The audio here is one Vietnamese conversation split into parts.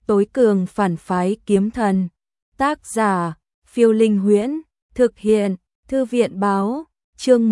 tối cường phản phái kiếm thần. Tác giả, Phiêu Linh Huyễn, thực hiện, Thư viện báo, chương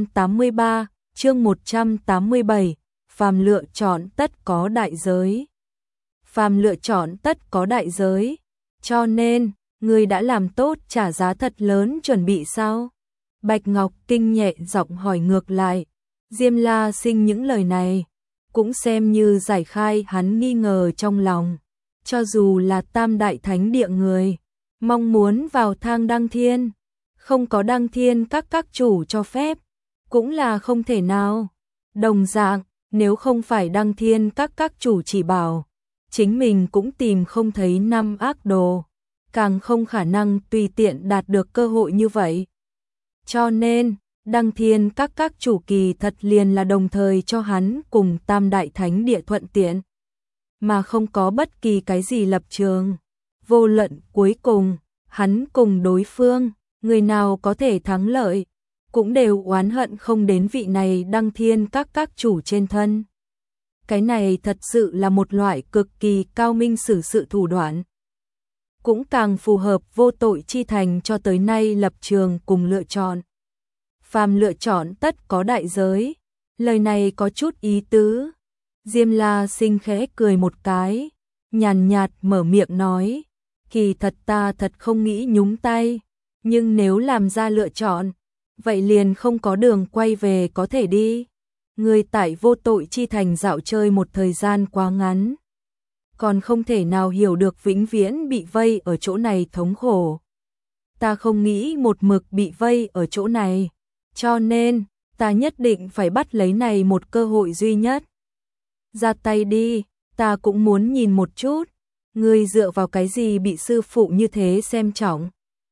183, chương 187, phàm lựa chọn tất có đại giới. Phàm lựa chọn tất có đại giới, cho nên, ngươi đã làm tốt trả giá thật lớn chuẩn bị sao? Bạch Ngọc Kinh nhẹ giọng hỏi ngược lại. Diêm La Sinh những lời này, cũng xem như giải khai hắn nghi ngờ trong lòng. Cho dù là tam đại thánh địa người, mong muốn vào thang đăng thiên, không có đăng thiên các chủ cho phép, cũng là không thể nào. Đồng dạng, nếu không phải đăng thiên các chủ chỉ bảo, chính mình cũng tìm không thấy năm ác đồ, càng không khả năng tùy tiện đạt được cơ hội như vậy. Cho nên, đăng thiên các chủ kỳ thật liền là đồng thời cho hắn cùng tam đại thánh địa thuận tiện, mà không có bất kỳ cái gì lập trường. Vô luận cuối cùng, hắn cùng đối phương, người nào có thể thắng lợi, cũng đều oán hận không đến vị này đăng thiên các chủ trên thân. Cái này thật sự là một loại cực kỳ cao minh xử sự thủ đoạn. Cũng càng phù hợp vô tội chi thành cho tới nay lập trường cùng lựa chọn. Phàm lựa chọn tất có đại giới, lời này có chút ý tứ. Diêm La Sinh khẽ cười một cái, nhàn nhạt mở miệng nói, kỳ thật ta thật không nghĩ nhúng tay, nhưng nếu làm ra lựa chọn, vậy liền không có đường quay về có thể đi. Người tại vô tội chi thành dạo chơi một thời gian quá ngắn, còn không thể nào hiểu được vĩnh viễn bị vây ở chỗ này thống khổ. Ta không nghĩ một mực bị vây ở chỗ này, cho nên, ta nhất định phải bắt lấy này một cơ hội duy nhất. Ra tay đi, ta cũng muốn nhìn một chút, ngươi dựa vào cái gì bị sư phụ như thế xem trọng.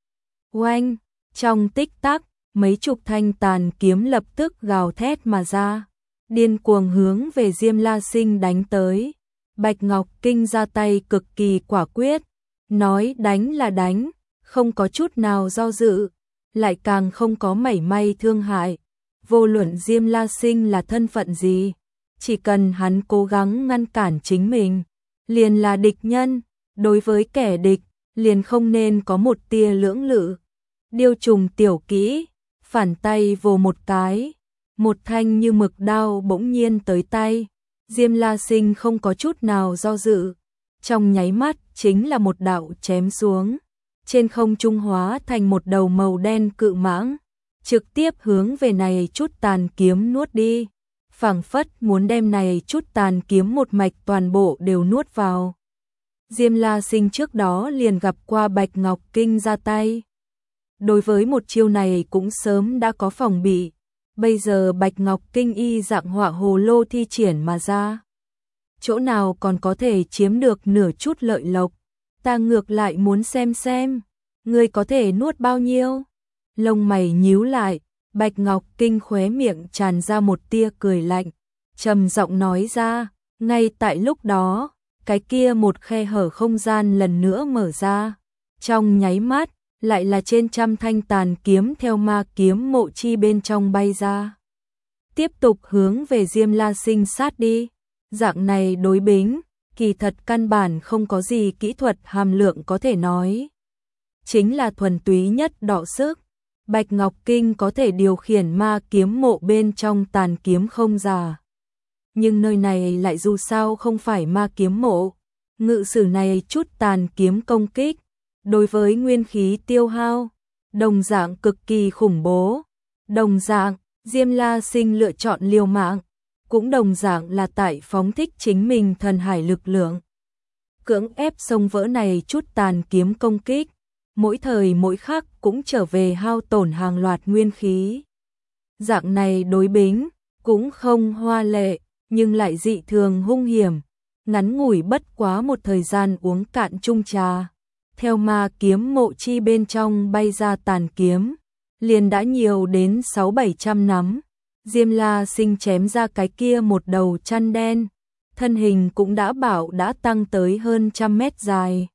Oanh, trong tích tắc, mấy chục thanh tàn kiếm lập tức gào thét mà ra, điên cuồng hướng về Diêm La Sinh đánh tới. Bạch Ngọc Kinh ra tay cực kỳ quả quyết, nói đánh là đánh, không có chút nào do dự, lại càng không có mảy may thương hại. Vô luận Diêm La Sinh là thân phận gì, chỉ cần hắn cố gắng ngăn cản chính mình, liền là địch nhân, đối với kẻ địch, liền không nên có một tia lưỡng lự. Điêu trùng tiểu kỹ, phản tay vồ một cái, một thanh như mực đao bỗng nhiên tới tay. Diêm La Sinh không có chút nào do dự, trong nháy mắt chính là một đạo chém xuống, trên không trung hóa thành một đầu màu đen cự mãng, trực tiếp hướng về này chút tàn kiếm nuốt đi, phảng phất muốn đem này chút tàn kiếm một mạch toàn bộ đều nuốt vào. Diêm La Sinh trước đó liền gặp qua Bạch Ngọc Kinh ra tay, đối với một chiêu này cũng sớm đã có phòng bị. Bây giờ Bạch Ngọc Kinh y dạng họa hồ lô thi triển mà ra, chỗ nào còn có thể chiếm được nửa chút lợi lộc. Ta ngược lại muốn xem, ngươi có thể nuốt bao nhiêu. Lông mày nhíu lại, Bạch Ngọc Kinh khóe miệng tràn ra một tia cười lạnh, trầm giọng nói ra. Ngay tại lúc đó, cái kia một khe hở không gian lần nữa mở ra, trong nháy mắt, lại là trên trăm thanh tàn kiếm theo ma kiếm mộ chi bên trong bay ra, tiếp tục hướng về Diêm La Sinh sát đi. Dạng này đối bính, kỳ thật căn bản không có gì kỹ thuật hàm lượng có thể nói, chính là thuần túy nhất đọ sức. Bạch Ngọc Kinh có thể điều khiển ma kiếm mộ bên trong tàn kiếm không giả, nhưng nơi này lại dù sao không phải ma kiếm mộ, ngự sử này chút tàn kiếm công kích, đối với nguyên khí tiêu hao, đồng dạng cực kỳ khủng bố. Đồng dạng, Diêm La Sinh lựa chọn liều mạng, cũng đồng dạng là tại phóng thích chính mình thần hải lực lượng, cưỡng ép xông vỡ này chút tàn kiếm công kích, mỗi thời mỗi khắc cũng trở về hao tổn hàng loạt nguyên khí. Dạng này đối bính, cũng không hoa lệ, nhưng lại dị thường hung hiểm, ngắn ngủi bất quá một thời gian uống cạn chung trà. Theo ma kiếm mộ chi bên trong bay ra tàn kiếm, liền đã nhiều đến 600-700 nắm. Diêm La Sinh chém ra cái kia một đầu chăn đen, thân hình cũng đã tăng tới hơn 100 mét dài.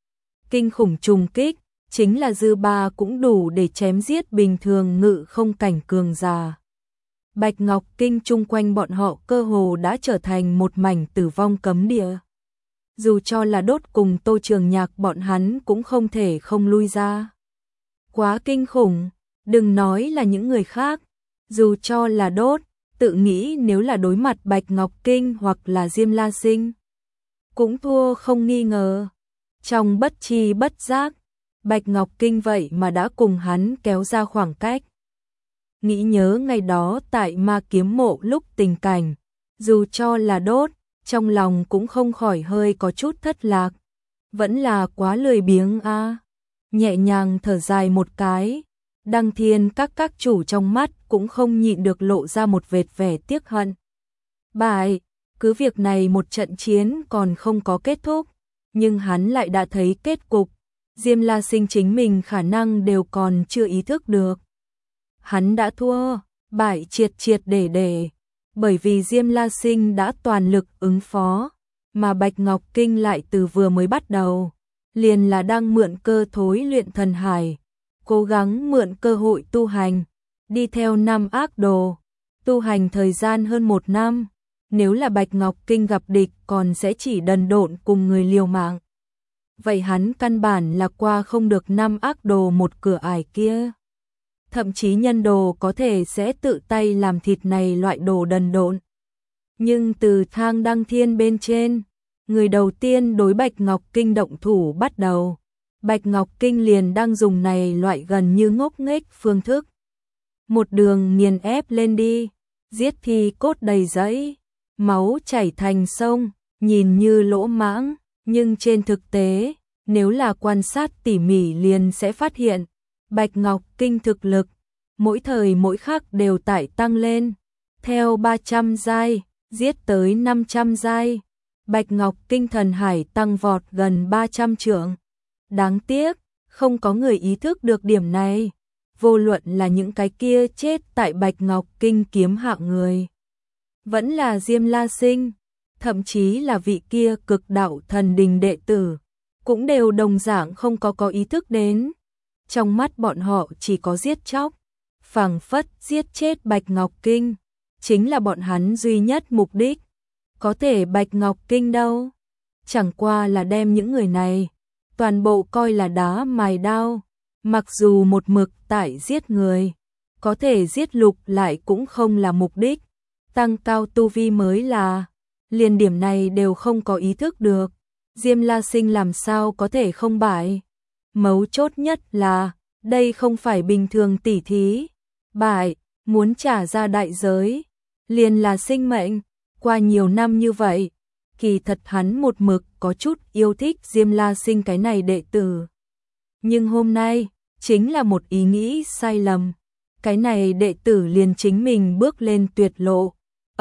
Kinh khủng trùng kích, chính là dư ba cũng đủ để chém giết bình thường ngự không cảnh cường giả. Bạch Ngọc Kinh chung quanh bọn họ cơ hồ đã trở thành một mảnh tử vong cấm địa. dù cho là Đốt cùng Tô Trường Nhạc bọn hắn cũng không thể không lui ra. Quá kinh khủng, đừng nói là những người khác, dù cho là Đốt, tự nghĩ nếu là đối mặt Bạch Ngọc Kinh hoặc là Diêm La Sinh, cũng thua không nghi ngờ. Trong bất tri bất giác, Bạch Ngọc Kinh vậy mà đã cùng hắn kéo ra khoảng cách. Nghĩ nhớ ngày đó tại Ma Kiếm Mộ lúc tình cảnh, dù cho là Đốt, trong lòng cũng không khỏi hơi có chút thất lạc. Vẫn là quá lười biếng a. Nhẹ nhàng thở dài một cái, Đăng Thiên các chủ trong mắt cũng không nhịn được lộ ra một vệt vẻ tiếc hận. Bại, cứ việc này một trận chiến còn không có kết thúc, nhưng hắn lại đã thấy kết cục, Diêm La Sinh chính mình khả năng đều còn chưa ý thức được. Hắn đã thua, bại triệt triệt để, bởi vì Diêm La Sinh đã toàn lực ứng phó, mà Bạch Ngọc Kinh lại từ vừa mới bắt đầu, liền là đang mượn cơ thối luyện thần hải, cố gắng mượn cơ hội tu hành, đi theo năm ác đồ, tu hành thời gian hơn 1 năm, nếu là Bạch Ngọc Kinh gặp địch còn sẽ chỉ đần độn cùng người liều mạng. Vậy hắn căn bản là qua không được năm ác đồ một cửa ải kia. Thậm chí nhân đồ có thể sẽ tự tay làm thịt này loại đồ đần độn. Nhưng từ thang Đăng Thiên bên trên, người đầu tiên đối Bạch Ngọc Kinh động thủ bắt đầu. Bạch Ngọc Kinh liền đang dùng này loại gần như ngốc nghếch phương thức. Một đường nghiền ép lên đi, giết thi cốt đầy dẫy, máu chảy thành sông, nhìn như lỗ mãng, nhưng trên thực tế, nếu là quan sát tỉ mỉ liền sẽ phát hiện, Bạch Ngọc Kinh thực lực, mỗi thời mỗi khắc đều tải tăng lên, theo 300 giai, giết tới 500 giai, Bạch Ngọc Kinh thần hải tăng vọt gần 300 trượng. Đáng tiếc, không có người ý thức được điểm này, vô luận là những cái kia chết tại Bạch Ngọc Kinh kiếm hạng người, vẫn là Diêm La Sinh, thậm chí là vị kia cực đạo thần đình đệ tử, cũng đều đồng dạng không có ý thức đến. Trong mắt bọn họ chỉ có giết chóc, phảng phất giết chết Bạch Ngọc Kinh, chính là bọn hắn duy nhất mục đích. Có thể Bạch Ngọc Kinh đâu, chẳng qua là đem những người này toàn bộ coi là đá mài đao, mặc dù một mực tại giết người, có thể giết lục lại cũng không là mục đích, tăng cao tu vi mới là, liền điểm này đều không có ý thức được, Diêm La Sinh làm sao có thể không bại. Mấu chốt nhất là, đây không phải bình thường tỉ thí, bại, muốn trả ra đại giới, liền là sinh mệnh, qua nhiều năm như vậy, kỳ thật hắn một mực có chút yêu thích Diêm La Sinh cái này đệ tử. Nhưng hôm nay, chính là một ý nghĩ sai lầm, cái này đệ tử liền chính mình bước lên tuyệt lộ,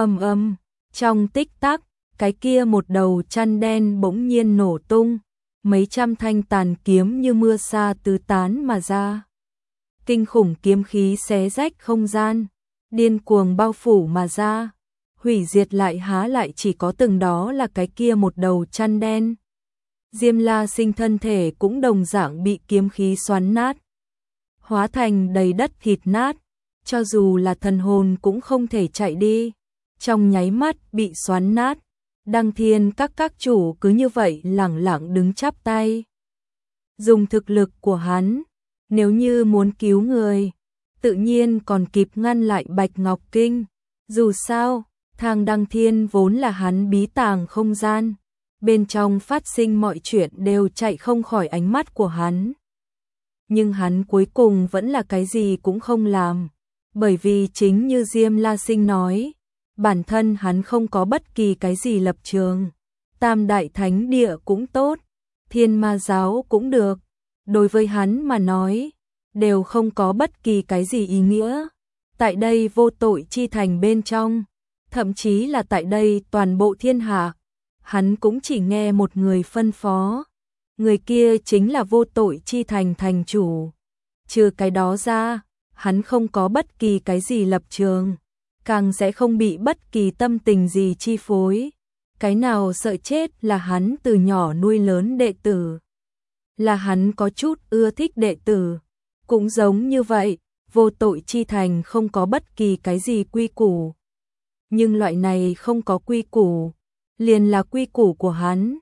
trong tích tắc, cái kia một đầu chăn đen bỗng nhiên nổ tung, mấy trăm thanh tàn kiếm như mưa sa tứ tán mà ra. Kinh khủng kiếm khí xé rách không gian, điên cuồng bao phủ mà ra, hủy diệt lại há lại chỉ có từng đó là cái kia một đầu chăn đen. Diêm La Sinh thân thể cũng đồng dạng bị kiếm khí xoắn nát, hóa thành đầy đất thịt nát, cho dù là thần hồn cũng không thể chạy đi, trong nháy mắt bị xoắn nát. Đăng Thiên các chủ cứ như vậy lẳng lặng đứng chắp tay. Dùng thực lực của hắn, nếu như muốn cứu người, tự nhiên còn kịp ngăn lại Bạch Ngọc Kinh. Dù sao, thang Đăng Thiên vốn là hắn bí tàng không gian, bên trong phát sinh mọi chuyện đều chạy không khỏi ánh mắt của hắn. Nhưng hắn cuối cùng vẫn là cái gì cũng không làm, bởi vì chính như Diêm La Sinh nói, bản thân hắn không có bất kỳ cái gì lập trường. Tam đại thánh địa cũng tốt, Thiên Ma giáo cũng được, đối với hắn mà nói, đều không có bất kỳ cái gì ý nghĩa. Tại đây vô tội chi thành bên trong, thậm chí là tại đây toàn bộ thiên hạ, hắn cũng chỉ nghe một người phân phó. Người kia chính là vô tội chi thành thành chủ. Trừ cái đó ra, hắn không có bất kỳ cái gì lập trường, càng sẽ không bị bất kỳ tâm tình gì chi phối. Cái nào sợ chết là hắn từ nhỏ nuôi lớn đệ tử, là hắn có chút ưa thích đệ tử. Cũng giống như vậy, vô tội chi thành không có bất kỳ cái gì quy củ. Nhưng loại này không có quy củ, liền là quy củ của hắn.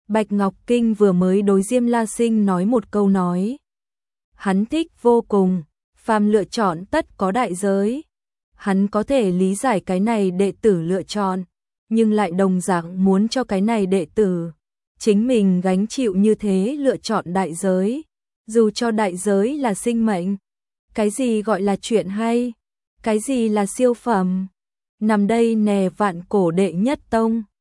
Bạch Ngọc Kinh vừa mới đối Diêm La Sinh nói một câu nói. Hắn thích vô cùng, phàm lựa chọn tất có đại giới. Hắn có thể lý giải cái này đệ tử lựa chọn, nhưng lại đồng dạng muốn cho cái này đệ tử chính mình gánh chịu như thế lựa chọn đại giới, dù cho đại giới là sinh mệnh. Cái gì gọi là chuyện hay? Cái gì là siêu phẩm? Nằm đây nè vạn cổ đệ nhất tông.